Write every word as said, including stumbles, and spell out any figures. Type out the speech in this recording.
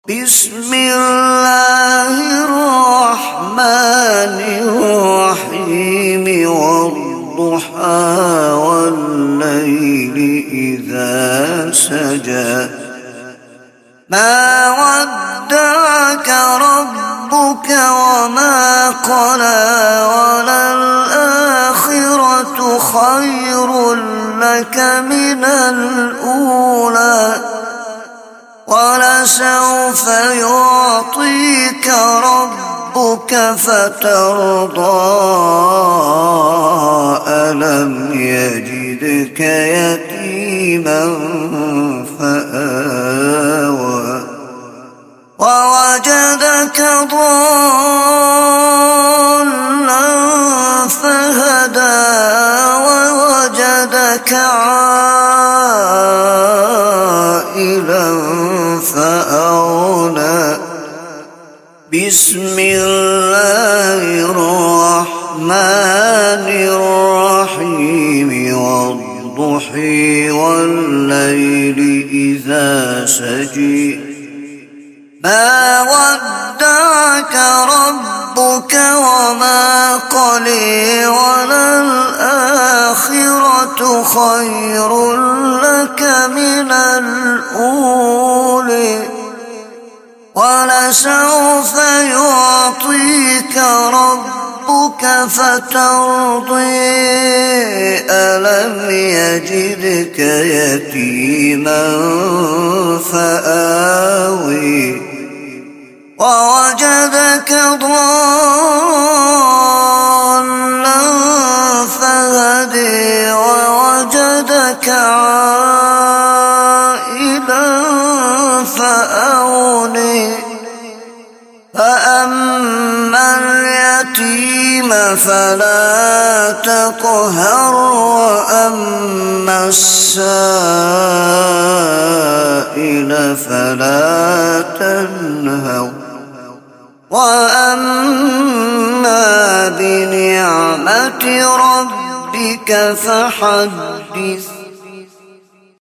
بسم الله الرحمن الرحيم والضحى والليل إذا سجى ما ودعك ربك وما قلى وللآخرة خير لك من الأولى ولسوف يعطيك ربك فترضى ألم يجدك يتيما فآوى ووجدك ضالا فهدى ووجدك عائلا فأغنى بسم الله الرحمن الرحيم والضحى والليل إذا سجى ما ودعك ربك وما قلى وللآخرة خير لك من الأولى ولسوف يعطيك ربك فترضى ألم يجدك يتيما فآوى ووجدك ضالا فهدى ووجدك عائلا فأغنى فأما اليتيم فلا تقهر وأما السائل فلا تنهر وأما بنعمة ربك فحدث